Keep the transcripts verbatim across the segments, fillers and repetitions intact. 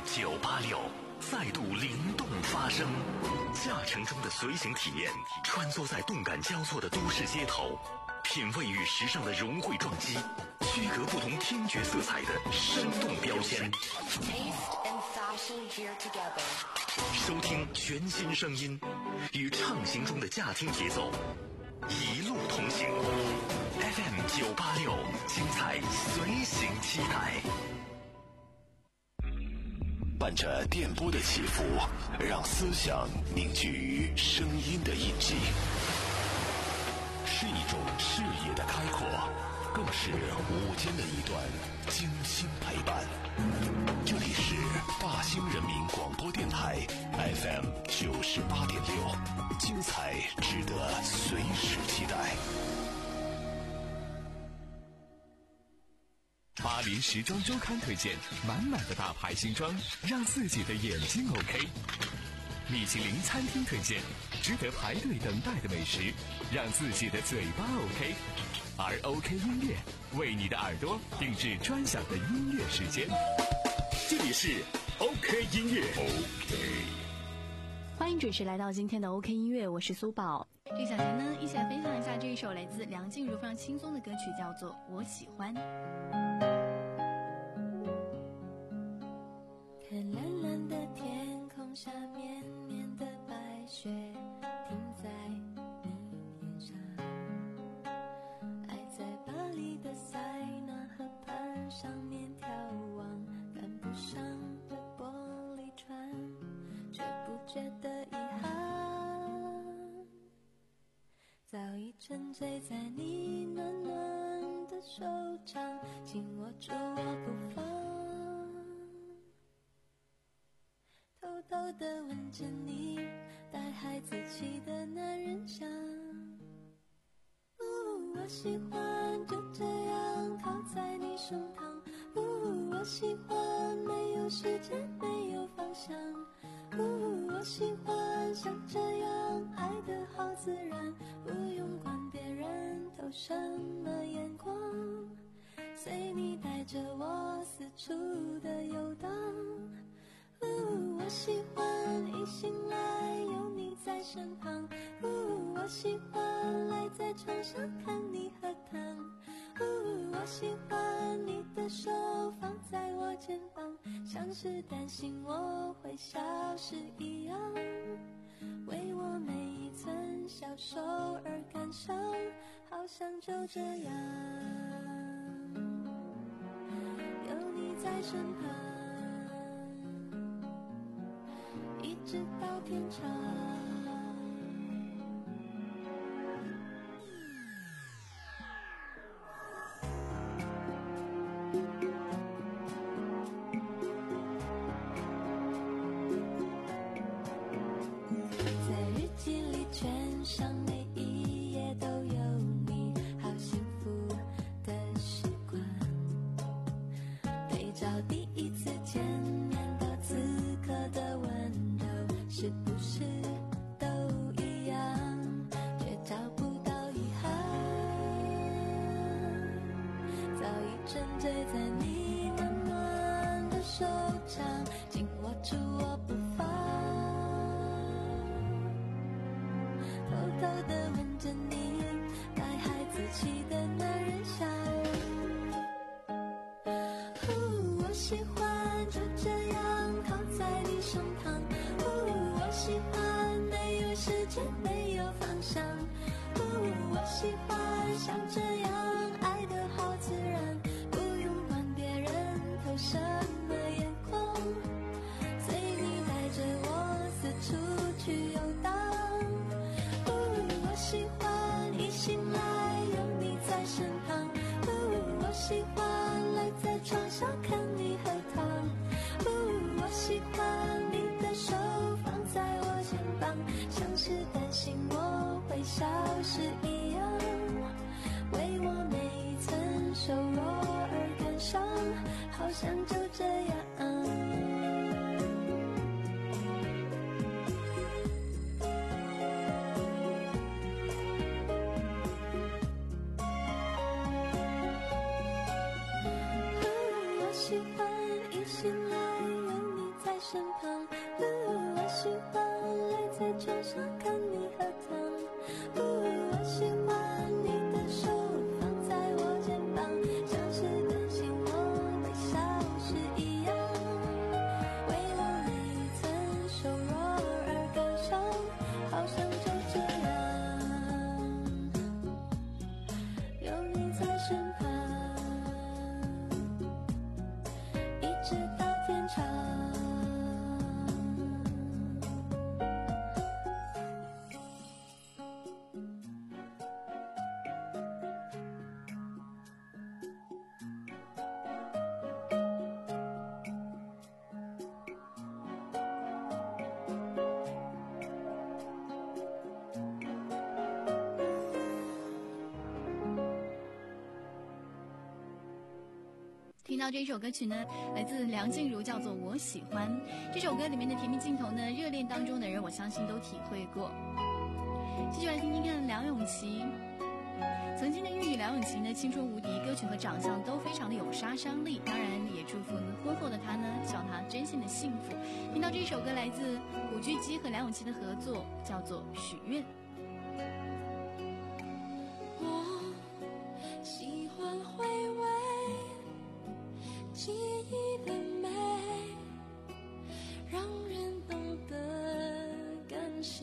九八六再度灵动发声，驾乘中的随行体验，穿梭在动感交错的都市街头，品味与时尚的融汇撞击，区隔不同听觉色彩的生动标签。 Taste and fashion here together。 收听全新声音，与畅行中的驾听节奏，一路同行。F M 九八六，精彩随行期待。 伴着电波的起伏，让思想凝聚于声音的印记，是一种视野的开阔，更是午间的一段精心陪伴。这里是大兴人民广播电台 F M 九十八点六，精彩值得随时期待。 巴黎时装周刊推荐满满的大牌新装，让自己的眼睛 OK。米其林餐厅推荐值得排队等待的美食，让自己的嘴巴 OK。而 OK 音乐为你的耳朵定制专享的音乐时间。这里是 OK 音乐 OK。 欢迎准时来到今天的 OK 音乐，我是苏宝。 这小节呢，一起来分享一下这一首来自梁静茹非常轻松的歌曲，叫做《我喜欢》。 看蓝蓝的天空下，绵绵的白雪停在你脸上，爱在巴黎的塞纳河畔上面眺望，赶不上的玻璃船，却不觉得遗憾，早已沉醉在你暖暖的手掌，紧握住我不放，偷偷地吻着你带孩子气的男人香，呜，我喜欢就这样靠在你胸膛，呜，我喜欢没有时间没有方向，呜，我喜欢像这样爱得好自然，不用管别人投什么眼光，随你带着我四处的游荡，呜，我喜欢一醒来有你在身旁，呜，我喜欢赖在床上看你喝汤，呜，我喜欢你的手放在我肩膀，像是担心我会消失一样，为我每一寸小手而感伤，好像就这样有你在身旁，一直到天长。在日记里圈上每一页都有你，好幸福的时光，对照第一次见面到此刻的温柔，是不是都一样，却找不到遗憾，早已沉醉在你暖暖的手掌，紧握住我不放，偷偷地吻着你带孩子气的男人香，呜，我喜欢就这样靠在你胸膛，呜，我喜欢没有时间没有方向，呜，我喜欢像这样爱得好自然，不用管别人投什么眼光，随你带着我四处去游荡，呜，我喜欢一醒来有你在身旁，呜，我喜欢赖在床上看你喝汤，呜，我喜欢你的手放在我肩膀，像是担心我会消失一样，为我每一寸瘦弱而感伤，好像就这样喜欢一醒来有你在身旁。呜，我喜欢赖在床上看你喝汤。呜，我喜欢你的手放在我肩膀，像是担心我会消失一样。为了你曾瘦弱而感伤，好像就这样有你在身旁，一直到天长。 听到这一首歌曲呢，来自梁静茹，叫做《我喜欢》。这首歌里面的甜蜜镜头呢，热恋当中的人我相信都体会过。继续来听听看梁咏琪。曾经的玉女梁咏琪呢，青春无敌，歌曲和长相都非常的有杀伤力。当然也祝福婚后的她呢，希望她真心的幸福。听到这首歌来自古巨基和梁咏琪的合作，叫做《许愿》。 我喜欢回味记忆的美，让人懂得感谢。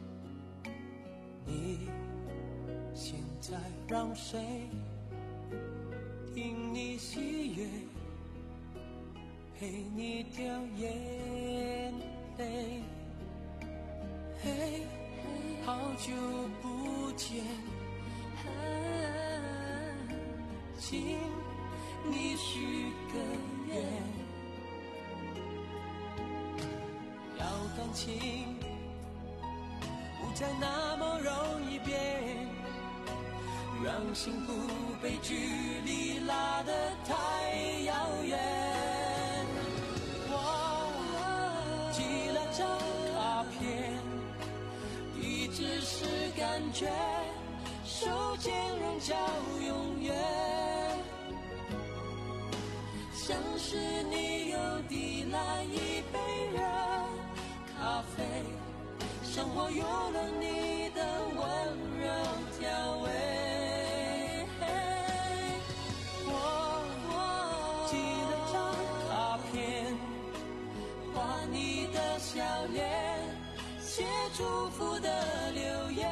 你现在让谁听你喜悦，陪你掉眼泪？嘿，好久不见，请你许个愿，要感情不再那么容易变，让幸福被距离拉得太遥远。我寄了张卡片，一直是感觉，手间仍叫永远。像是你又递来一杯热咖啡，生活有了你的温柔调味。我寄了张卡片，画你的笑脸，写祝福的留言，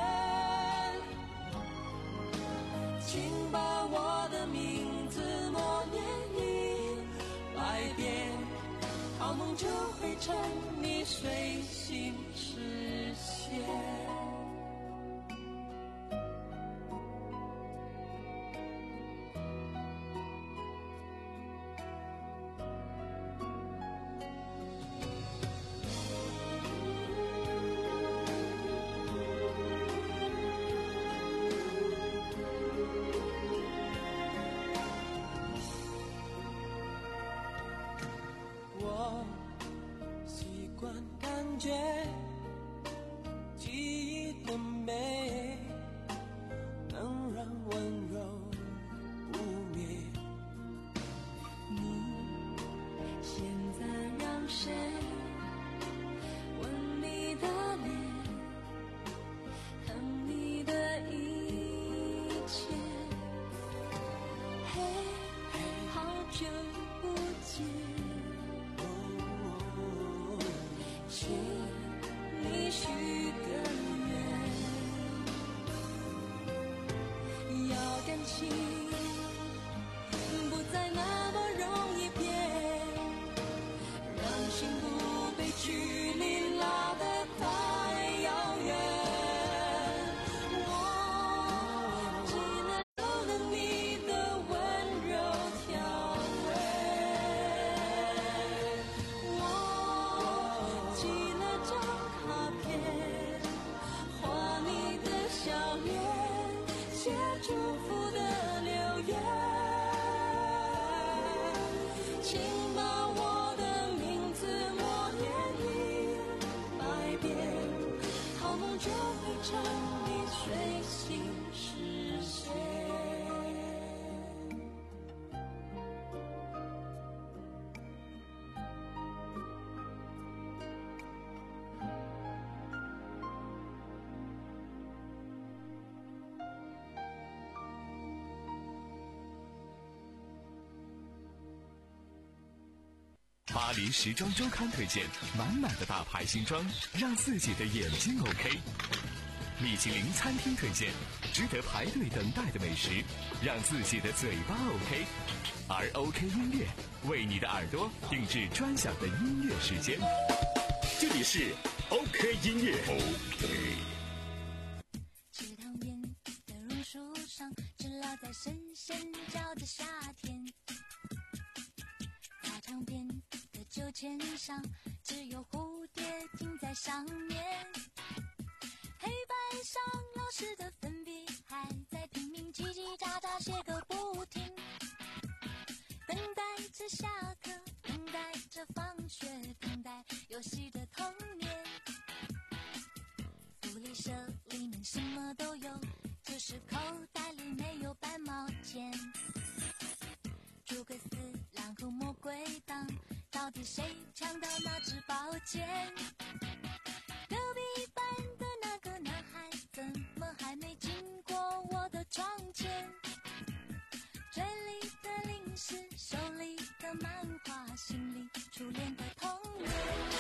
请把我的名字默念百遍，好梦就会趁你睡醒实现。我习惯感觉记忆的美，能让温柔不灭。 你现在让谁吻你的脸，疼你的一切？嘿，好久不见，请巴黎时装周刊推荐满满的大牌新装，让自己的眼睛 OK。米其林餐厅推荐值得排队等待的美食，让自己的嘴巴 OK。而 OK 音乐为你的耳朵定制专享的音乐时间。 这里是 OK 音乐 OK。 池塘边的榕树上，只落在深深角的夏天。操场边的秋千上，只有蝴蝶停在上面。黑板上老师的粉笔还在拼命叽叽喳喳写个不停，等待着下课，等待着放学，等待游戏的童年。福利社里面什么都有，只是口袋里没有半毛钱。诸葛四郎和魔鬼党，到底谁抢到那支宝剑？隔壁班的那个男孩怎么还没经过我的窗前？嘴里的零食，手里的漫画，心里初恋的童年。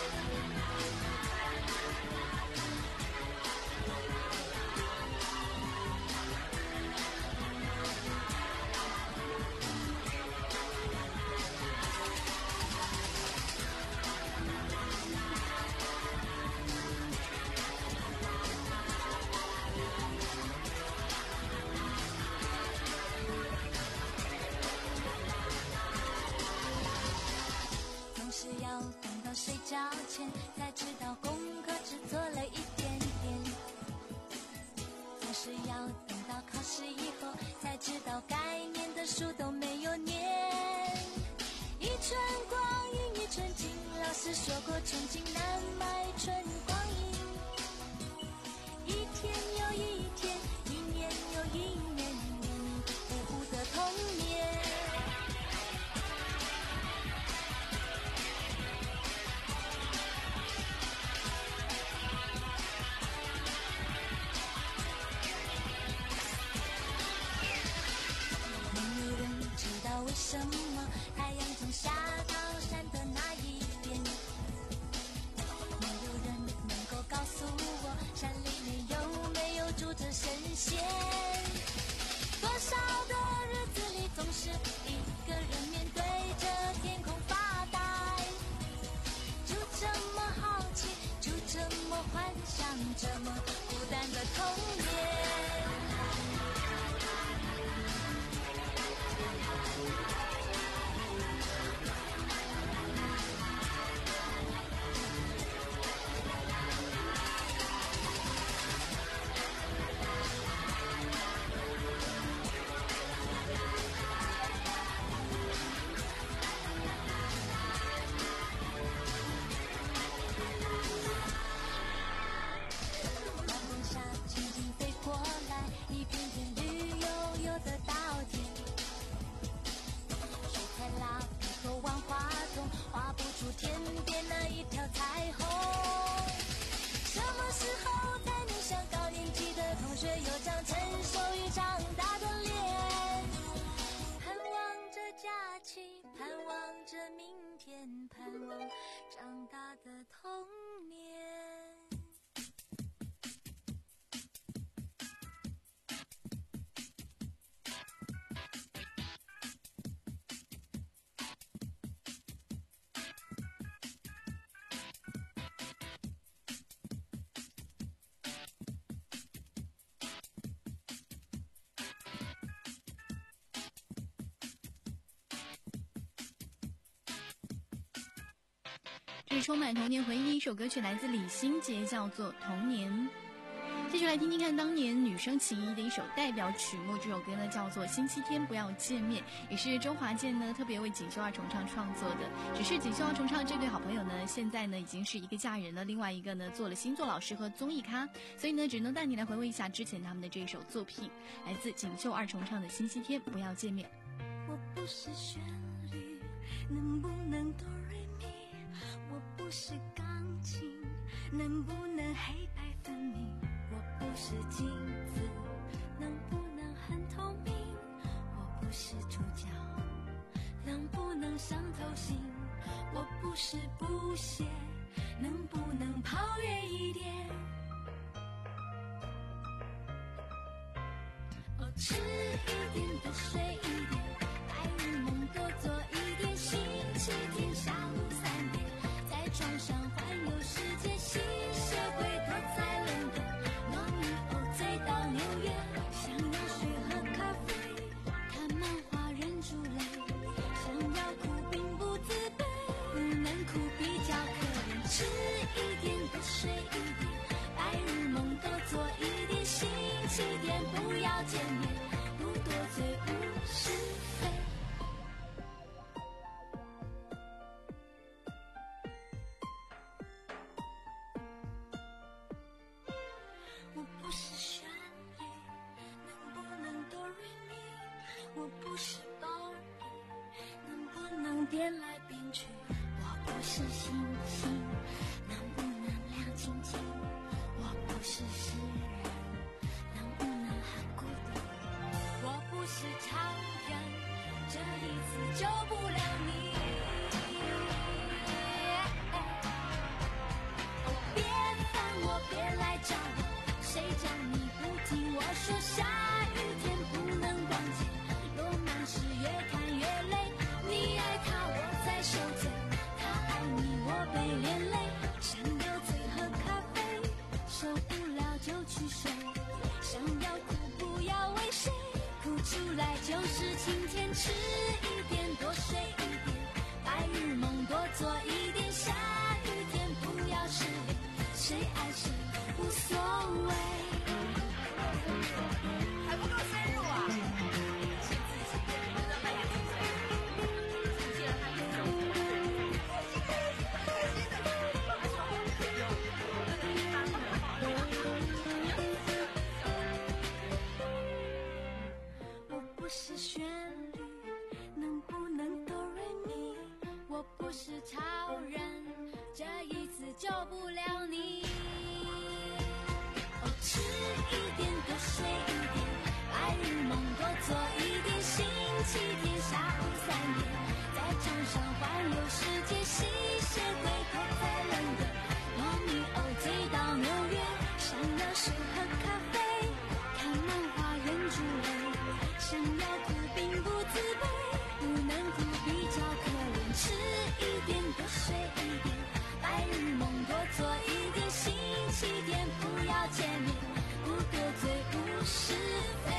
是要等到睡觉前才知道功课只做了一点点，总是要等到考试以后才知道该念的书都没有念。一寸光阴一寸金，老师说过寸金难买寸光阴。一天又一天，一年又一年，黏黏糊糊的童年。为什么太阳从下到山的那一边？没有人能够告诉我，山里面有没有住着神仙？多少的日子里，总是一个人面对着天空发呆，就这么好奇，就这么幻想，这么孤单的童年。天边那一条彩虹，什么时候才能像高年级的同学有张成熟与长大的脸？盼望着假期，盼望着明天，盼望长大的童年。 这是充满童年回忆的一首歌曲，来自李心洁，叫做《童年》。继续来听听看当年女生情谊的一首代表曲目，这首歌呢叫做《星期天不要见面》，也是周华健呢特别为锦绣二重唱创作的。只是锦绣二重唱这对好朋友呢，现在呢已经是一个嫁人了，另外一个呢做了星座老师和综艺咖，所以呢只能带你来回味一下之前他们的这一首作品，来自锦绣二重唱的《星期天不要见面》。 我不是旋律，能不能哆瑞咪？我不是钢琴，能不能黑白分明？我不是镜子，能不能很透明？我不是主角，能不能伤透心？ 我不是不屑，能不能跑远一点？哦，吃一点，多睡一点，白日梦多做一点，星期天下午三点，在床上环游世界，吸血鬼躲在伦敦，糯米欧醉到纽约，想要学喝咖啡，看漫画忍住泪，想要哭并不自卑，不能哭比较可怜，吃一点，多睡一点，白日梦多做一点，星期天不要见面，不多嘴无是非。我不是旋律，能不能哆瑞咪？我不是芭比，能不能变来变去？我不是星星，能不能亮晶晶？我不是诗人，能不能很孤独？我不是超人，这一次救不了你。哦，别烦我，别来找我，谁叫你不听我说？下雨天不能逛街，罗曼史越看越累。你爱他，我在受罪；他爱你，我被连累。想要醉喝咖啡，受不了就去睡。想要哭不要为谁，哭出来就是晴天。吃一点，多睡一点，白日梦多做一点。下雨天不要失联，谁爱谁无所谓。还不够深入啊！是自己让大家听谁？既然他是手我不是旋律，能不能哆瑞咪？我不是超人，这一次救不了你。哦，吃一点，多睡一点，白日梦多做一点，星期天下午三点，在床上环游世界，吸血鬼躲在伦敦，糯米欧醉到纽约，想要学喝咖啡，看漫画忍住泪，想要哭并不自卑，不能哭比较可怜，吃一点，多睡一点，白日梦多做一点，星期天不要见面，不得罪无是非。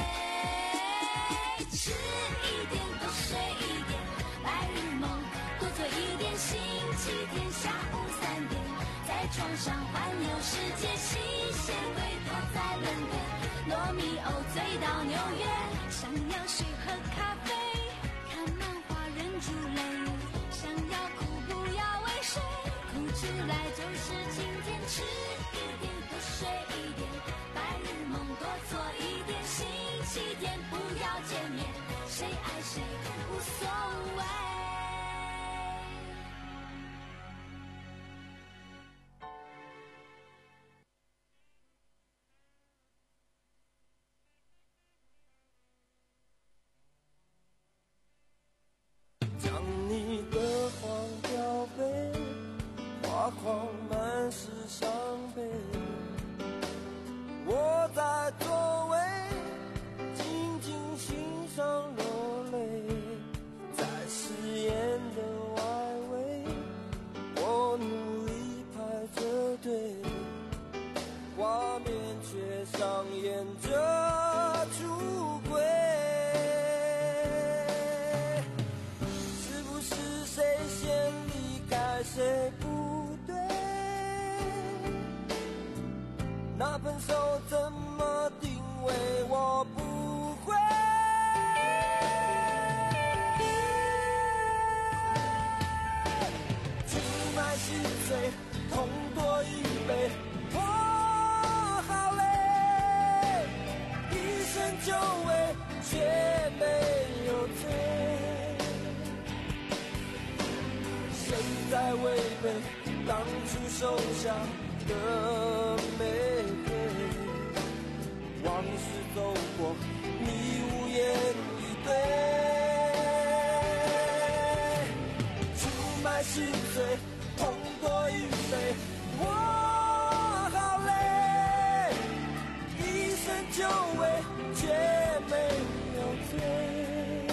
吃一点，多睡一点，白日梦多做一点，星期天下午三点，在床上环游世界，吸血鬼躲在伦敦，糯米欧醉到纽约，想要学喝咖啡，看漫画忍住泪，想要哭不要为谁，哭出来就是晴天。吃一点，多睡一点，白日梦多做一点，星期天不要见面，谁爱谁无所谓。 将你的黄标杯画框满是伤悲，我在座位静静欣赏落泪，在誓言的外围，我努力排着队，画面却上演着出轨。是不是谁先离开谁不对？那分手怎么定位？我不会。出卖心碎，痛多一倍，我好累，一生就为却没有罪。谁在违背当初手下的玫瑰？往事走过，你无言以对。出卖心碎，痛多于悲。我好累，一生就为却没有罪，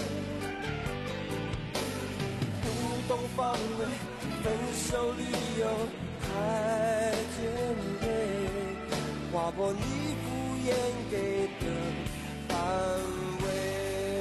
不懂防卫，分手理由太尖锐，划破你敷衍给的安慰。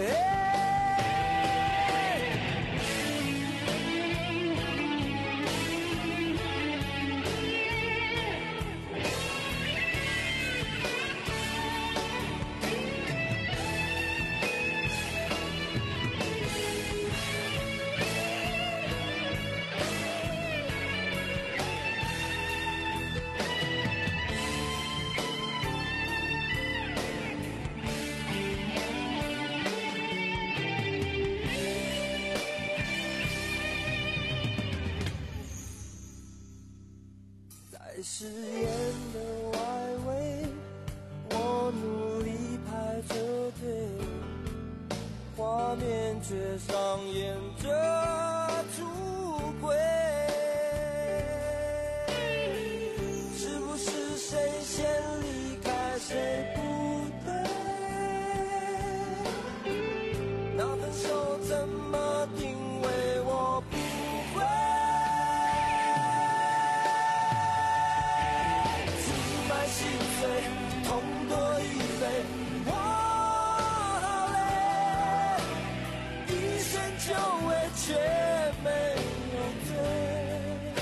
在誓言的外围，我努力排着队，画面却上演着出轨。是不是谁先离开谁不对？那分手怎么定位我不会。心碎，痛多于悲，我好累，一生就为却没有罪。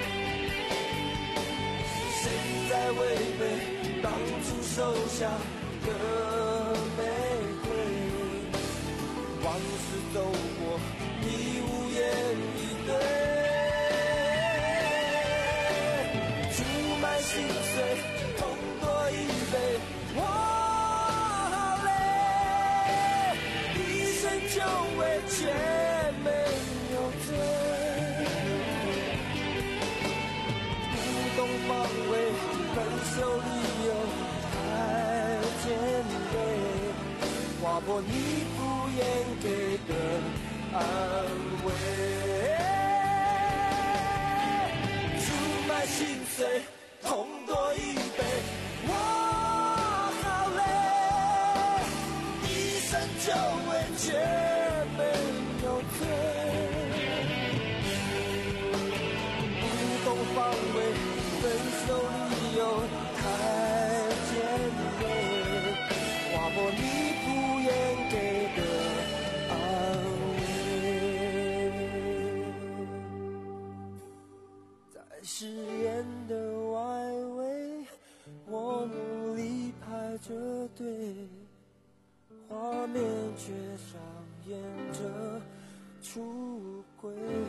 谁在违背当初手下的玫瑰？往事走过，已无言以对。出卖心碎。我好累，一生就为却没有罪，不懂防卫，分手理由太尖锐，划破你敷衍给的安慰。出卖心碎，痛多于悲。我就为却没有罪，不懂防卫，分手理由太尖锐，划破你敷衍给的安慰。在誓言的外围，我努力排着队，画面却上演着出轨。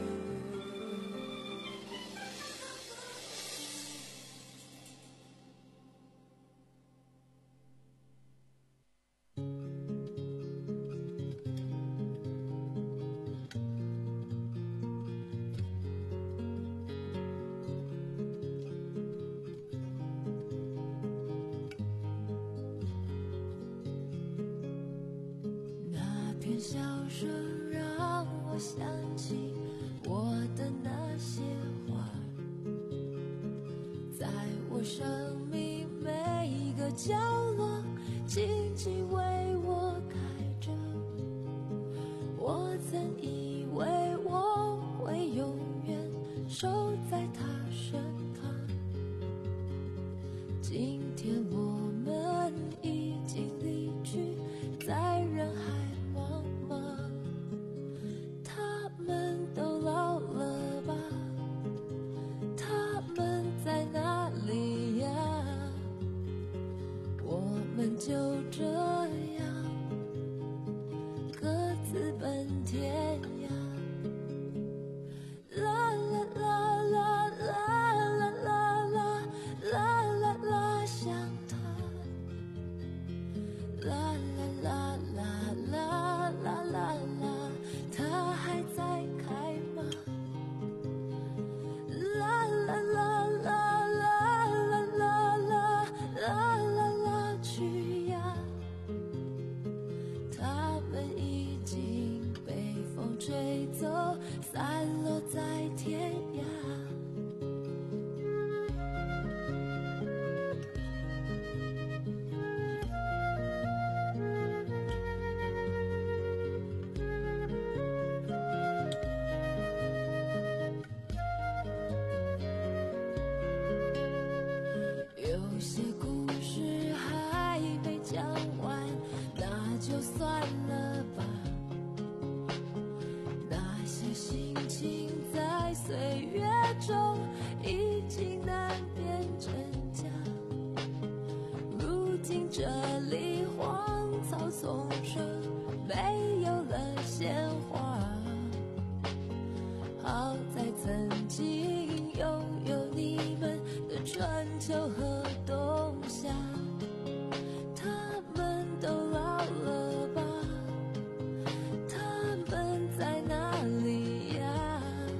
笑声让我想起我的那些花，在我生命每一个角落静静为我开着。我曾以为我会永远守在他身旁，今天我们已经离去，在人海就这样各自奔天涯，啦啦啦啦啦啦啦啦啦啦啦，想他，啦啦啦啦啦啦啦啦，他还在开吗？啦啦啦啦啦啦啦啦啦啦啦，去呀岁月中已经难辨真假。如今这里荒草丛生，没有了鲜花。好在曾经拥有你们的春秋和冬夏，他们都老了吧？他们在哪里呀？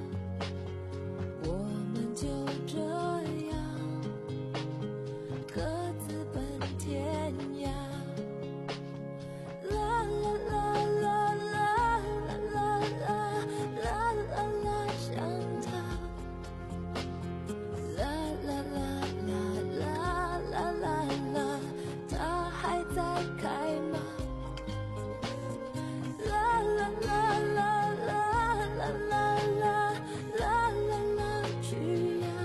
我们就这样各自奔天涯。啦啦啦啦啦啦啦啦啦啦，想他。啦啦啦啦啦啦啦啦，他还在开吗？啦啦啦啦啦啦啦啦啦啦啦，去呀！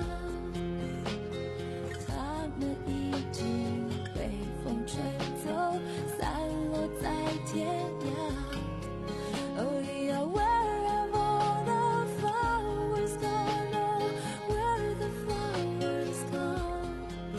他们已经被风吹走，散落在天涯。Oh yeah, where have all the flowers gone? Oh, where the flowers gone?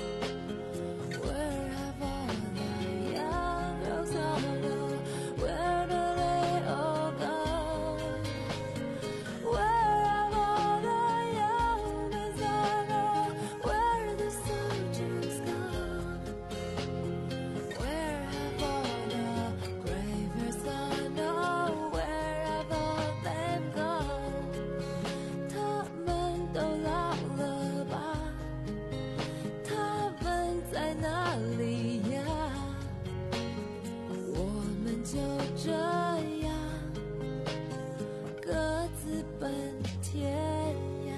Where have all the young girls gone? Oh, where do they all go? Where have all the young men gone? Oh, where the soldiers gone? Where have all the bravers gone? Oh, where have all them gone? 他们都老了吧？他们在哪里呀？我们就这样各自奔天涯。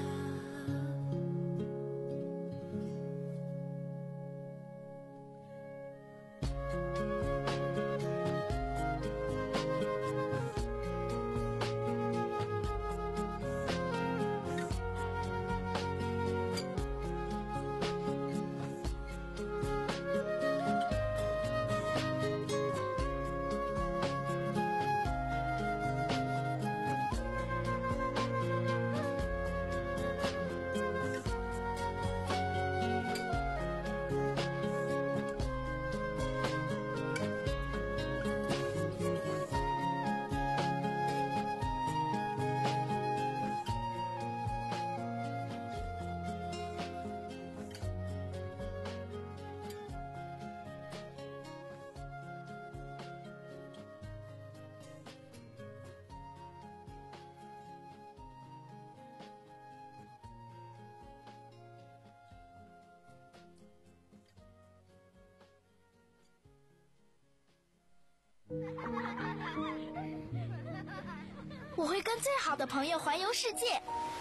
我会跟最好的朋友环游世界，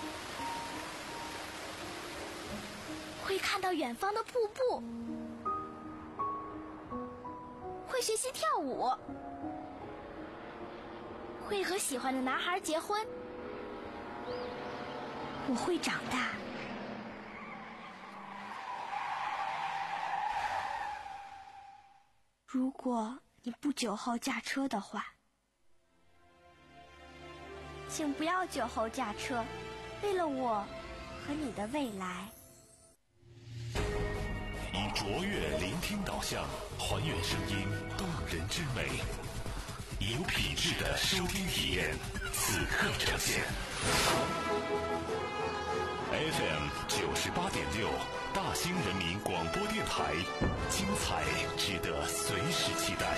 会看到远方的瀑布，会学习跳舞，会和喜欢的男孩结婚。我会长大。如果你不酒后驾车的话，请不要酒后驾车，为了我和你的未来。 以卓越聆听导向，还原声音动人之美，以有品质的收听体验，此刻呈现。F M 九十八点六，大兴人民广播电台，精彩值得随时期待。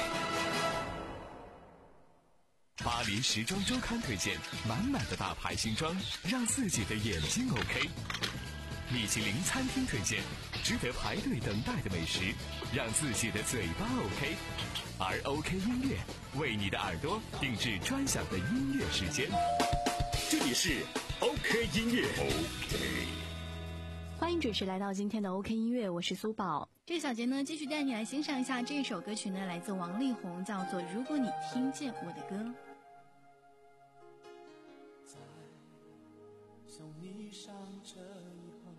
巴黎时装周刊推荐满满的大牌新装，让自己的眼睛 OK。米其林餐厅推荐值得排队等待的美食，让自己的嘴巴 OK。而 OK 音乐为你的耳朵定制专享的音乐时间。这里是 OK 音乐 OK。 欢迎准时来到今天的 OK 音乐，我是苏宝。 这个小节呢，继续带你来欣赏一下这首歌曲呢，来自王力宏，叫做《如果你听见我的歌》。 在送你上车以后，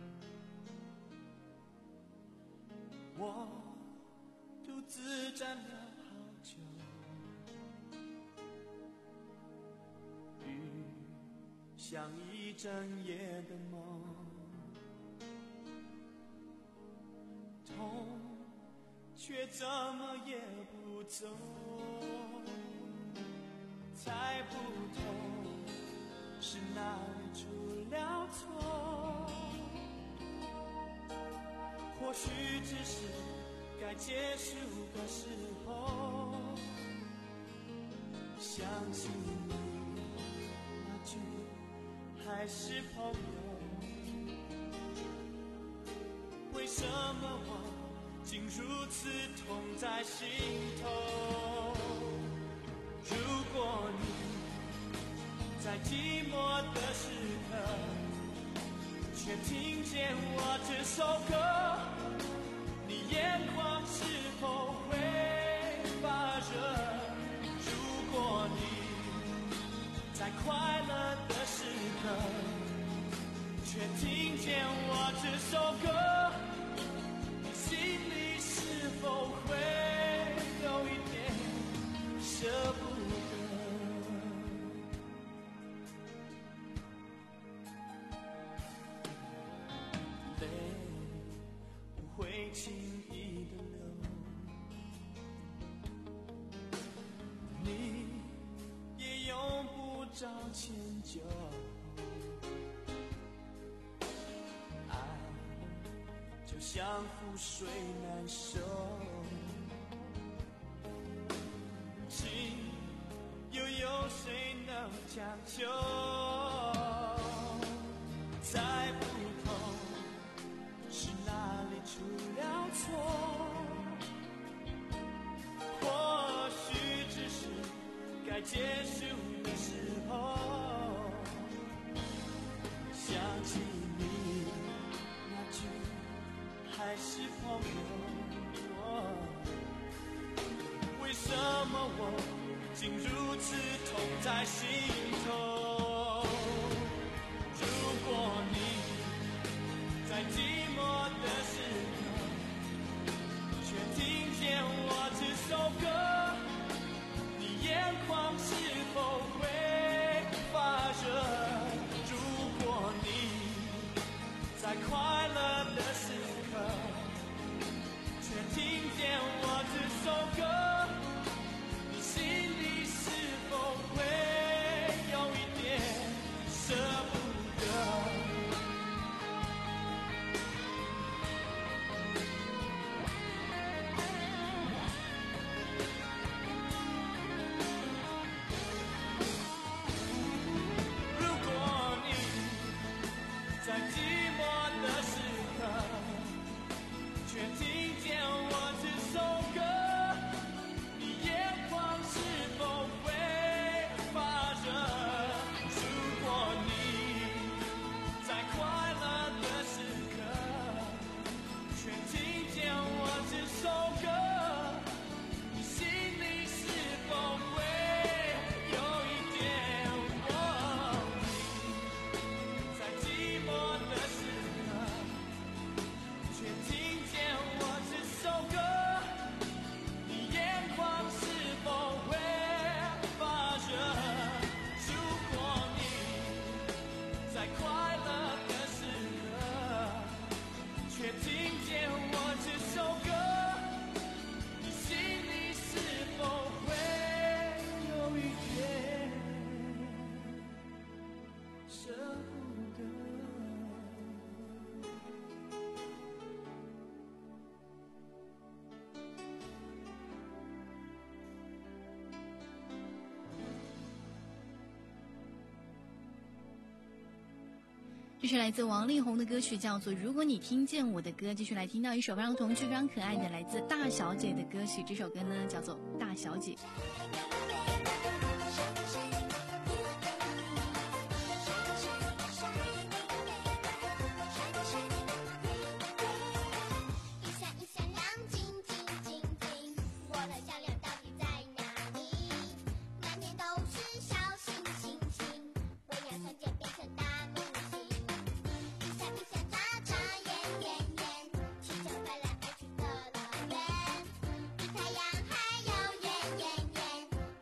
我独自站了好久，雨淅像一整夜的梦，痛却怎么也不走，猜不透是哪里出了错，或许只是该结束的时候，相信你那句还是朋友，为什么我竟如此痛在心头？如果你在寂寞的时刻却听见我这首歌，你眼眶是否会发热？如果你在快乐的时刻却听见我这首歌，你心里是否会有一点舍不得？泪不会轻易的流，你也用不着迁就，爱就像覆水难收，情又有谁能强求？猜不透是哪里出了错，或许只是该结束的时候，想起你那句还是朋友，为什么我竟如此痛在心头？如果你在寂寞的时刻却听见我这首歌，你眼眶是否会发热？如果你在快乐的时刻却听见我这首歌，你心里是否会有一点舍不得？在寂寞的时刻却听见我这首歌，你眼眶是否会发热？如果你在快乐的时刻却听见我这首歌，你心里是否会有一点我？你在寂寞的时刻却听见我这首歌，你眼眶是否会发热？如果你在快乐的时刻却听见我这首歌，你心里是否会有一点舍不得？ 这是来自王力宏的歌曲，叫做《如果你听见我的歌》。继续来听到一首非常童趣、非常可爱的来自大小姐的歌曲，这首歌呢叫做《大小姐》。 一闪一闪亮晶晶晶晶，我的笑脸到底在哪里？满天都是小星星星，我要瞬间变成大明星。一闪一闪眨眨眼眼眼，骑着飞来飞去的乐园，比太阳还要远远远。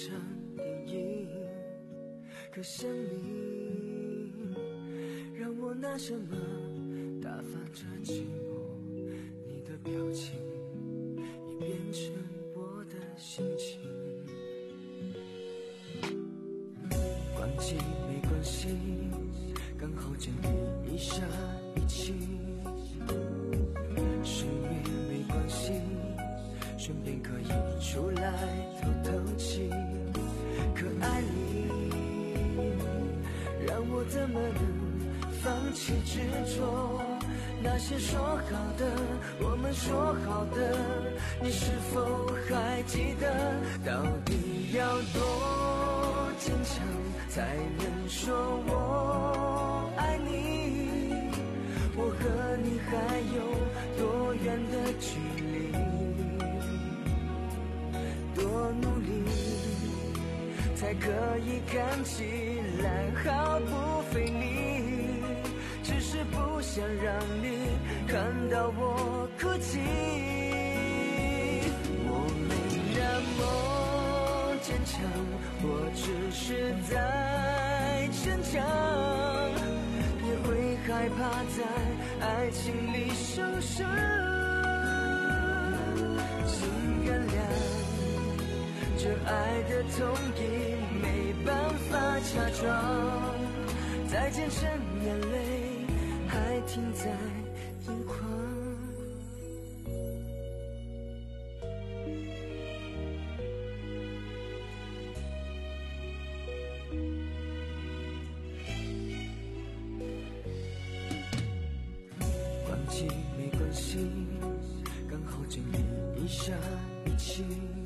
场电影，可生命让我拿什么打发这寂寞？你的表情已变成我的心情。关机没关系，刚好整理一下一起。失眠没关系，顺便可以出来透透气。可爱你让我怎么能放弃执着？那些说好的，我们说好的，你是否还记得？到底要多坚强才能说我爱你？我和你还有多远的距离？多努力才可以看起来毫不费力？只是不想让你看到我哭泣。我没那么坚强，我只是在逞强，也会害怕在爱情里受伤。请原谅，这爱的痛意没办法假装，再见成眼泪还停在眼眶。关机没关系，刚好整理一下一起。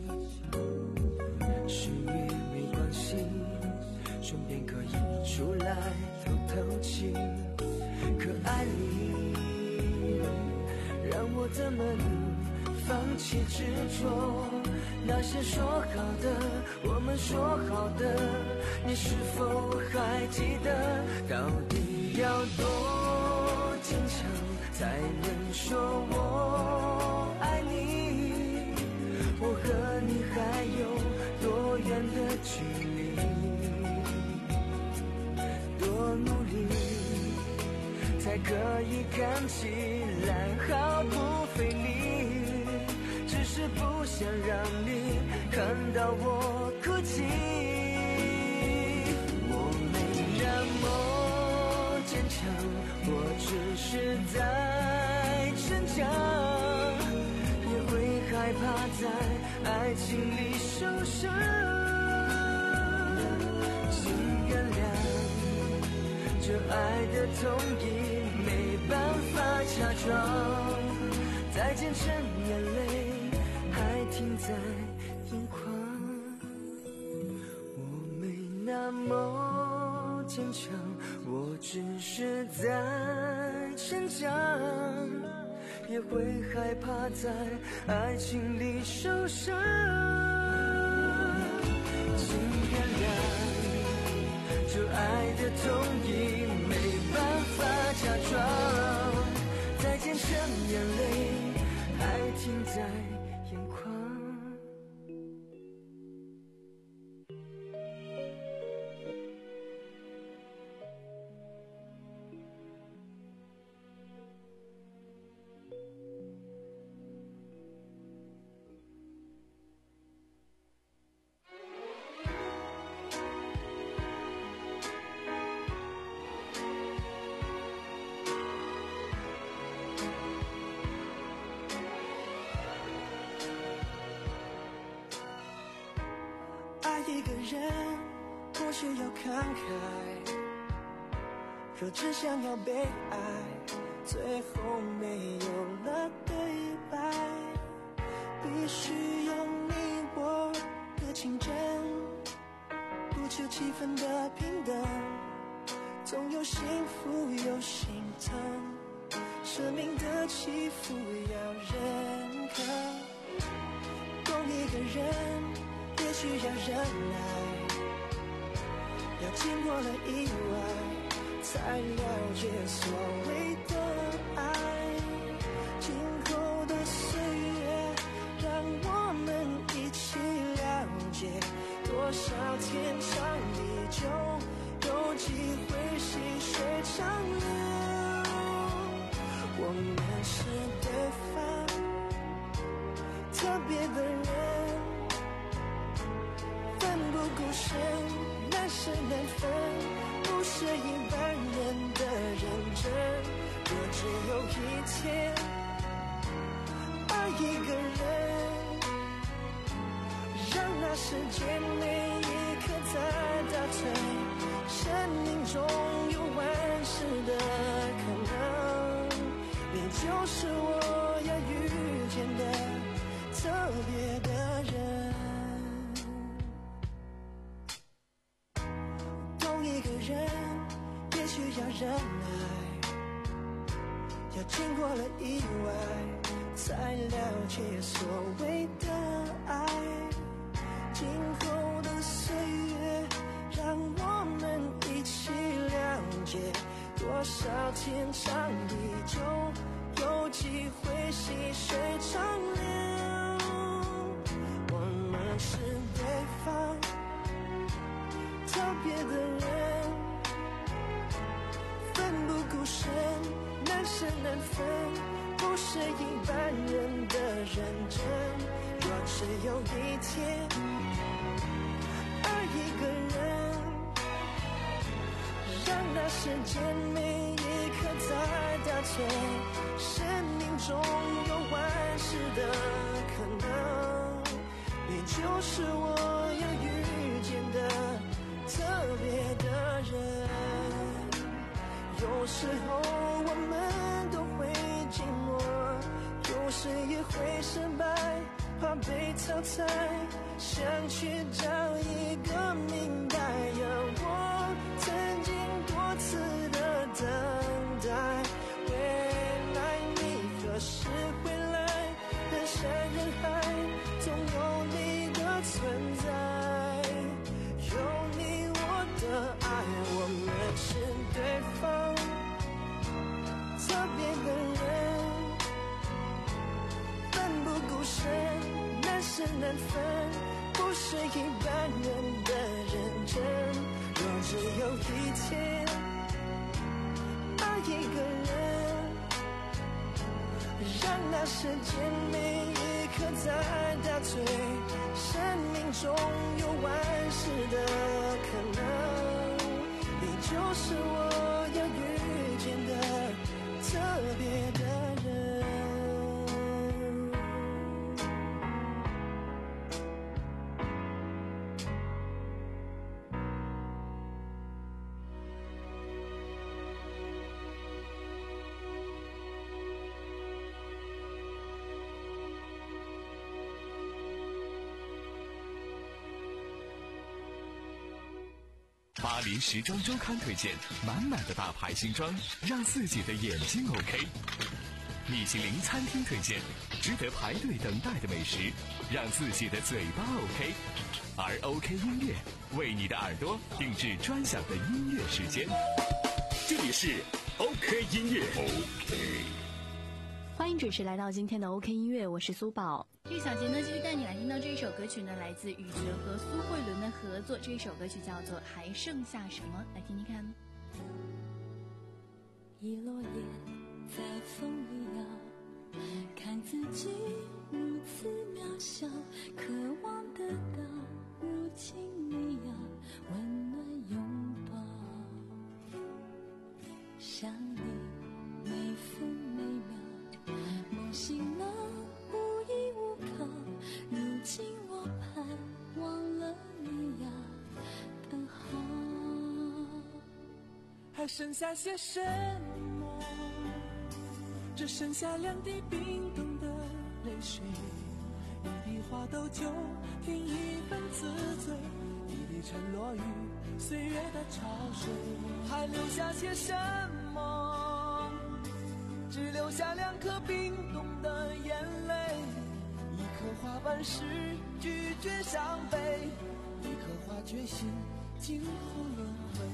失眠没关系，顺便可以出来透透气。可爱你让我怎么能放弃执着？那些说好的，我们说好的，你是否还记得？到底要多坚强才能说我爱你？我和你还有多远的距离？多努力才可以看起来毫不费力？只是不想让你看到我哭泣。我没那么坚强，我只是在逞强，也会害怕在爱情里受伤。请原谅，这爱的痛意没办法假装，再见成眼泪还停在眼眶。我没那么坚强，我只是在逞强，也会害怕在爱情里受伤。请原谅，这爱的痛意没办法假装，再见成眼泪还停在眼眶。 一个人或许要慷慨，可只想要被爱，最后没有了对白。必须有你我的情真，不求气氛的平等，总有幸福有心疼，生命的起伏要认可。懂一个人也需要忍耐，要经过了意外，才了解所谓的爱。今后的岁月，让我们一起了解多多少天长地久，有机会细水长流。我们是对方特别的人，奋不顾身，难舍难分，不是一般人的认真。若只有一天爱一个人，让那时间每一刻在倒退，生命中有万事的可能，你就是我要遇见的特别的人。懂一个人也需要忍耐，要经过了意外才了解所谓的爱。今后的岁月让我们一起了解，多少天长地久，有机会细水长流。我们是对方特别的人，奋不顾身，难舍难分，不是一般人的认真。若只有一天爱一个人，让那时间每一刻在倒退，生命中有万事的可能，你就是我要遇见的特别的人。有时候我们都会寂寞，有时也会失败，怕被淘汰，想去找一个明白。我曾经多次的等待，未来你何时回来？人山人海，总有你的存在，有你我的爱，我们是对方特别的人，奋不顾身，难舍难分，不是一般人的认真。若只有一天爱一个人，让那时间每一刻在倒退，生命中有万事的可能，你就是我要遇见的特别的人。 巴黎时装周刊推荐满满的大牌新装，让自己的眼睛 OK。米其林餐厅推荐值得排队等待的美食，让自己的嘴巴 OK。而 OK 音乐为你的耳朵定制专享的音乐时间。这里是 OK 音乐 OK。 欢迎准时来到今天的 OK 音乐，我是苏宝。 这小节呢，继续带你来听到这一首歌曲呢，来自羽泉和苏慧伦的合作。这一首歌曲叫做《还剩下什么》，来听听看。 一落叶在风里摇，看自己如此渺小，渴望得到如今你要温暖拥抱，想你每分每秒，梦醒了无依无靠，如今我盼望了你要等好。 还剩下些什么？只剩下两滴冰冻的泪水，一滴花豆酒添一份自醉，一滴沉落于岁月的潮水。还留下些什么？只留下两颗冰冻的眼泪，一颗花瓣是拒绝伤悲，一颗花决心今后轮回。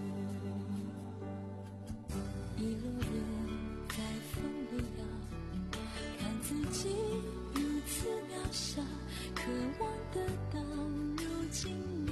一落叶在风里摇，看自己如此渺小，渴望得到如今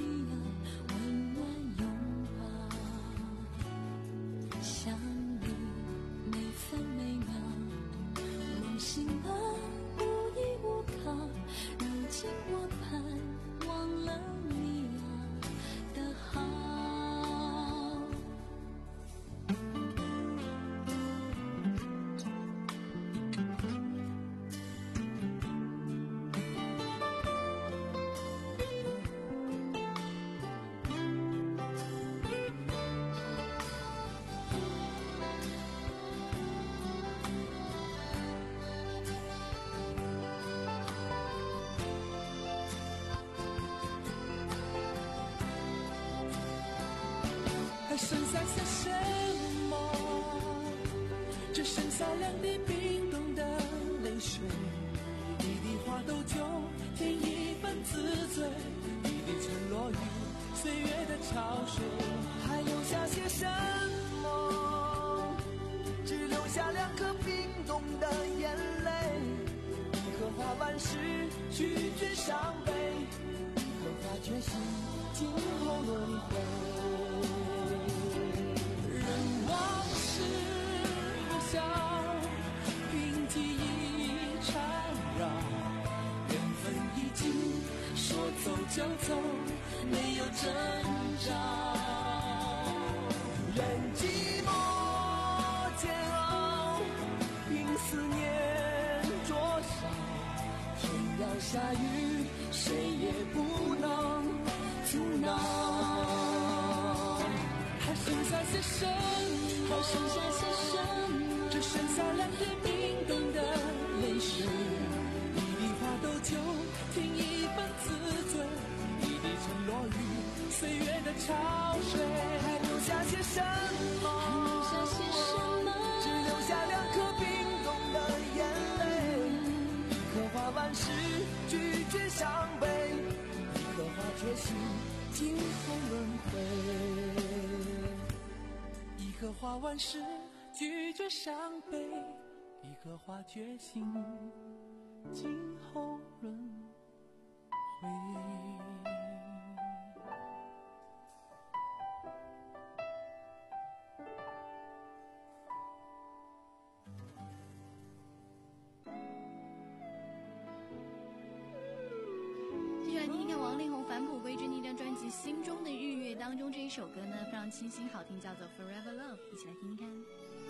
剩下些什么？只剩下两滴冰冻的泪水，一滴花豆酒添一份自醉，一滴沉落于岁月的潮水。 还留下些什么？只留下两颗冰冻的眼泪，一颗花瓣时拒绝伤悲，一颗花决心今后轮回。 任往事呼啸，凭记忆缠绕，缘分已经说走就走，没有征兆。 任寂寞煎熬，凭思念灼烧，天要下雨，谁也不能阻挠。 还剩下些什么？还剩下些什么？只剩下两滴冰冻的泪水，一滴花豆酒添一份自醉，一滴沉落于岁月的潮水。 还留下些什么？ 还留下些什么？ 只留下两颗冰冻的眼泪，一颗花瓣时拒绝伤悲，一颗花决心今后轮回。 一颗花完时拒绝伤悲，一颗花决心今后轮回。 接下来听听看王力宏返璞归真那张专辑《心中的日月》当中这一首歌呢，非常清新好听，叫做 Forever Love， 一起来听听看。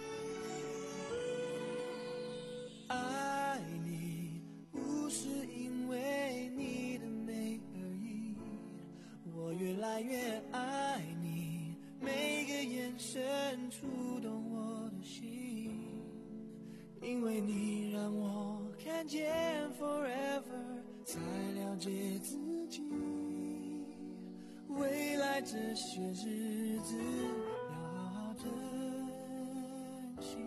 爱你不是因为你的美而已，我越来越爱你，每个眼神触动我的心，因为你让我看见 forever， 才了解自己，未来这些日子要好好珍惜。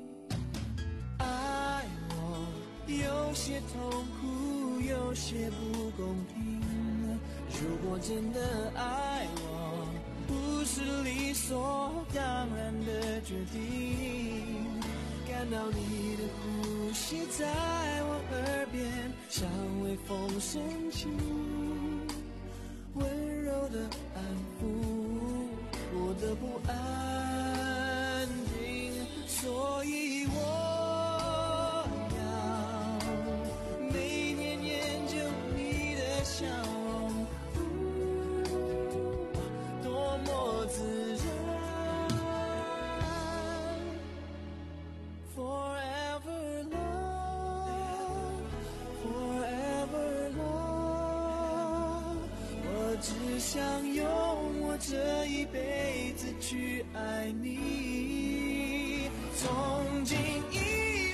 爱我有些痛苦，有些不公平，如果真的爱我，不是理所当然的决定，感到你的呼吸在我耳边，像微风深情，温柔的安抚我的不安定，所以我要每年研究你的笑容，多么自然。Forever love, forever love， 我只想用我这一辈子去爱你，从今以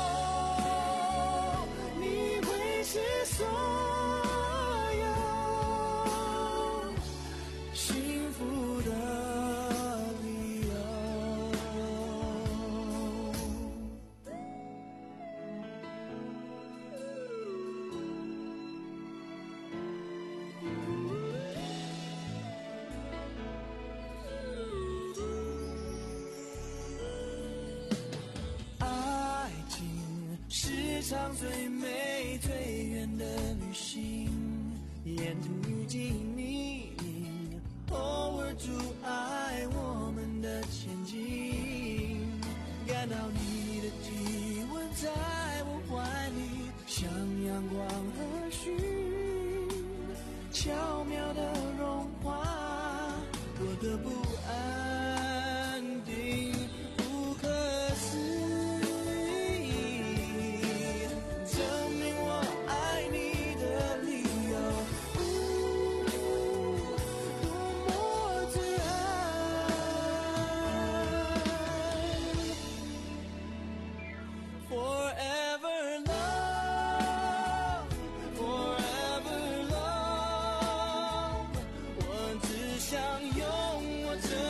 后你会是所有幸福的理由。爱情是场最美最远的旅行，沿途遇见你，偶尔阻碍我们的前进，感到你的体温在我怀里，像阳光和煦，巧妙的融化我的不安定，不可思议，证明我爱你的理由，多么自然。Forever love, forever love， 我只想用我这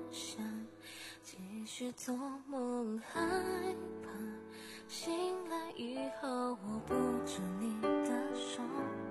想继续做梦，害怕醒来以后握不住你的手，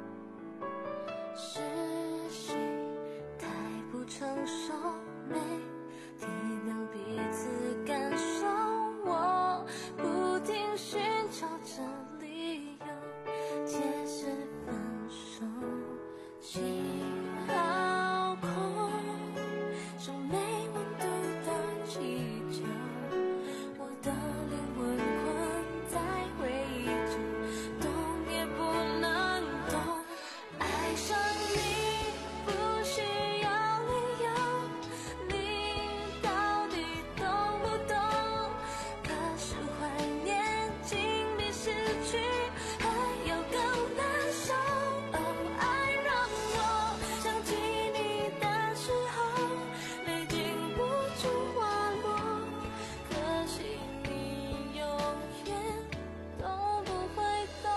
是谁太不成熟，没体谅彼此感受，我不停寻找着理由解释分手，心好空，像没温度的气球，我的灵魂困在回忆中，动也不能动。爱上你不需要理由，你到底懂不懂？可是怀念竟比失去还要更难受。哦，爱让我想起你的时候，泪禁不住滑落，可惜你永远都不会懂。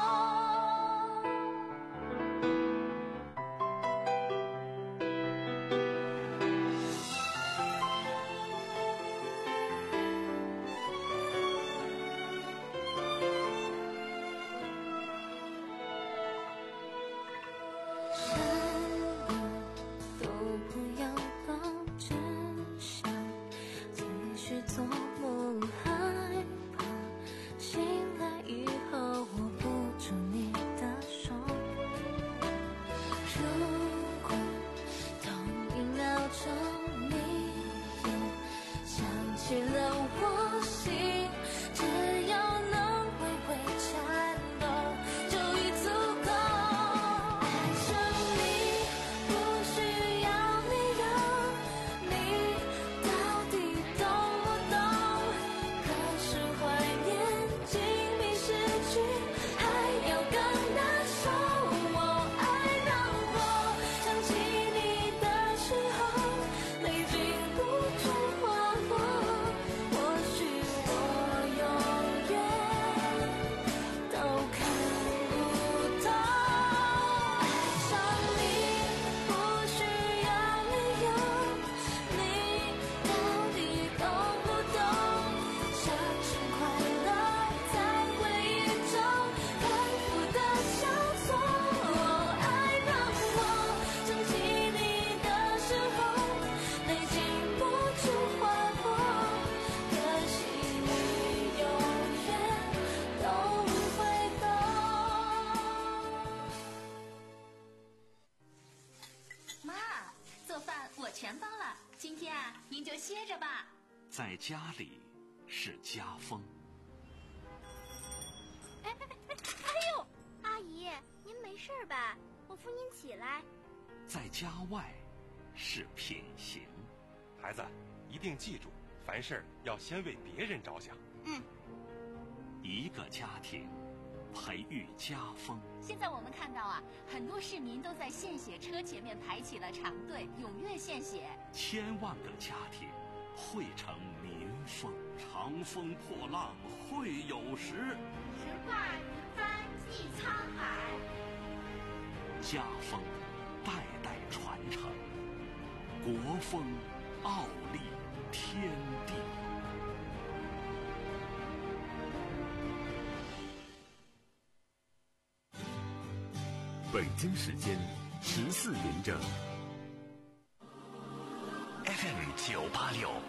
什么都不要帮，只想继续做梦，害怕醒来以后握不住你的手。如果同一秒钟你也想起了我心，只要能微微颤抖就已足够。爱上你不需要理由，你到底懂不懂？可是怀念竟比失去还要更难受。哦，爱让我想起你的时候，泪禁不住滑落，或许我永远都看不懂。爱上你不需要理由，你到底懂不懂？奢侈快乐在回忆中反复的交错。哦，爱让我想起你的时候，泪禁不住滑落，可惜你永远都不会懂。 妈，做饭我全包了，今天啊，您就歇着吧。 在家里是家风， 哎哎哎哎呦，阿姨，您没事吧？我扶您起来。 在家外是品行。 孩子，一定记住，凡事要先为别人着想。 嗯， 一个家庭培育家风。 现在我们看到啊，很多市民都在献血车前面排起了长队，踊跃献血。 千万个家庭汇成民风。长风破浪会有时， 直挂云帆济沧海。 家风代代传承，国风傲立天地。 北京时间十四点整。 F M 九八六